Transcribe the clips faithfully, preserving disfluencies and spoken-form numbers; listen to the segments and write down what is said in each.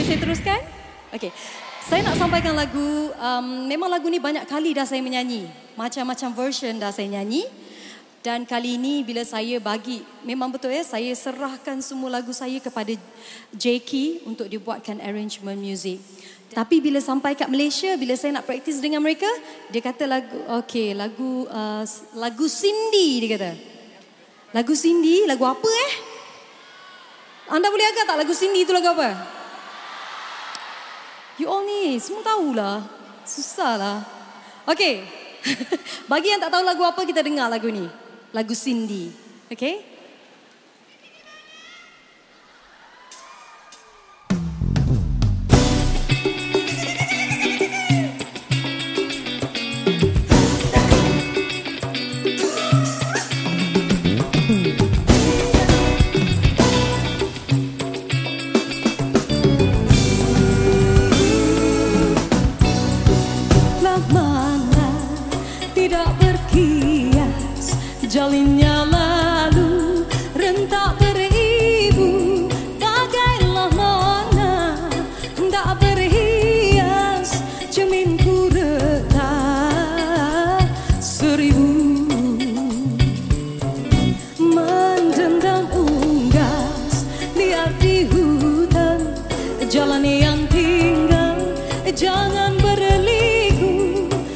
saya teruskan? Okey. Saya nak sampaikan lagu, um, memang lagu ni banyak kali dah saya menyanyi. Macam-macam version dah saya nyanyi. Dan kali ini bila saya bagi, memang betul ya, saya serahkan semua lagu saya kepada J-Key untuk dibuatkan arrangement music. Tapi bila sampai kat Malaysia, bila saya nak praktis dengan mereka, dia kata lagu, okey, lagu uh, lagu Cindy dia kata. Lagu Cindy, lagu apa eh? Anda boleh agak tak lagu Cindy itu lagu apa? You all ni semua tahulah. Susahlah. Okey. Bagi yang tak tahu lagu apa, kita dengar lagu ni. Lagu Cindy. Okey? Tidak berkias, jalinnya lalu rentak beribu, bagailah mana tak berhias, cerminku retak seribu, mendendam unggas liar di hutan, jalan yang tinggal jangan berliku.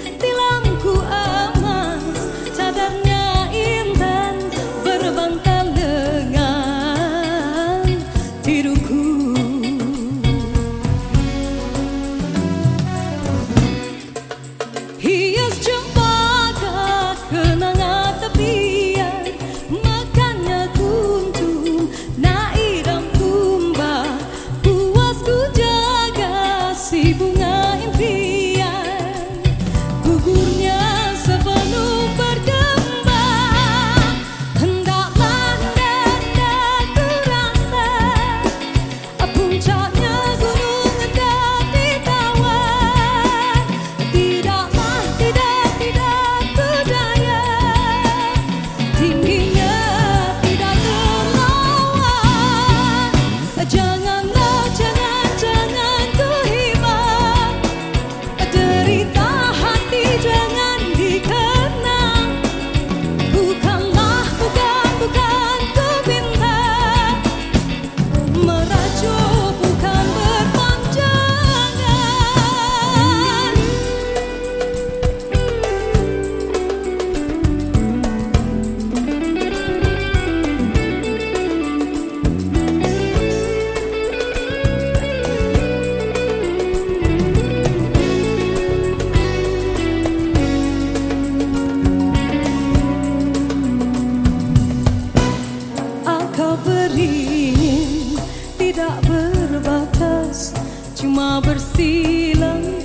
Bunga impian gugurnya sebelum berkembang, hendaklah ku rasa puncaknya gunung hendak ditawar, tidaklah tidak tidak berdaya, tingginya tidak terlawan, janganlah jangan jangan ku beringin tidak berbatas, cuma bersilang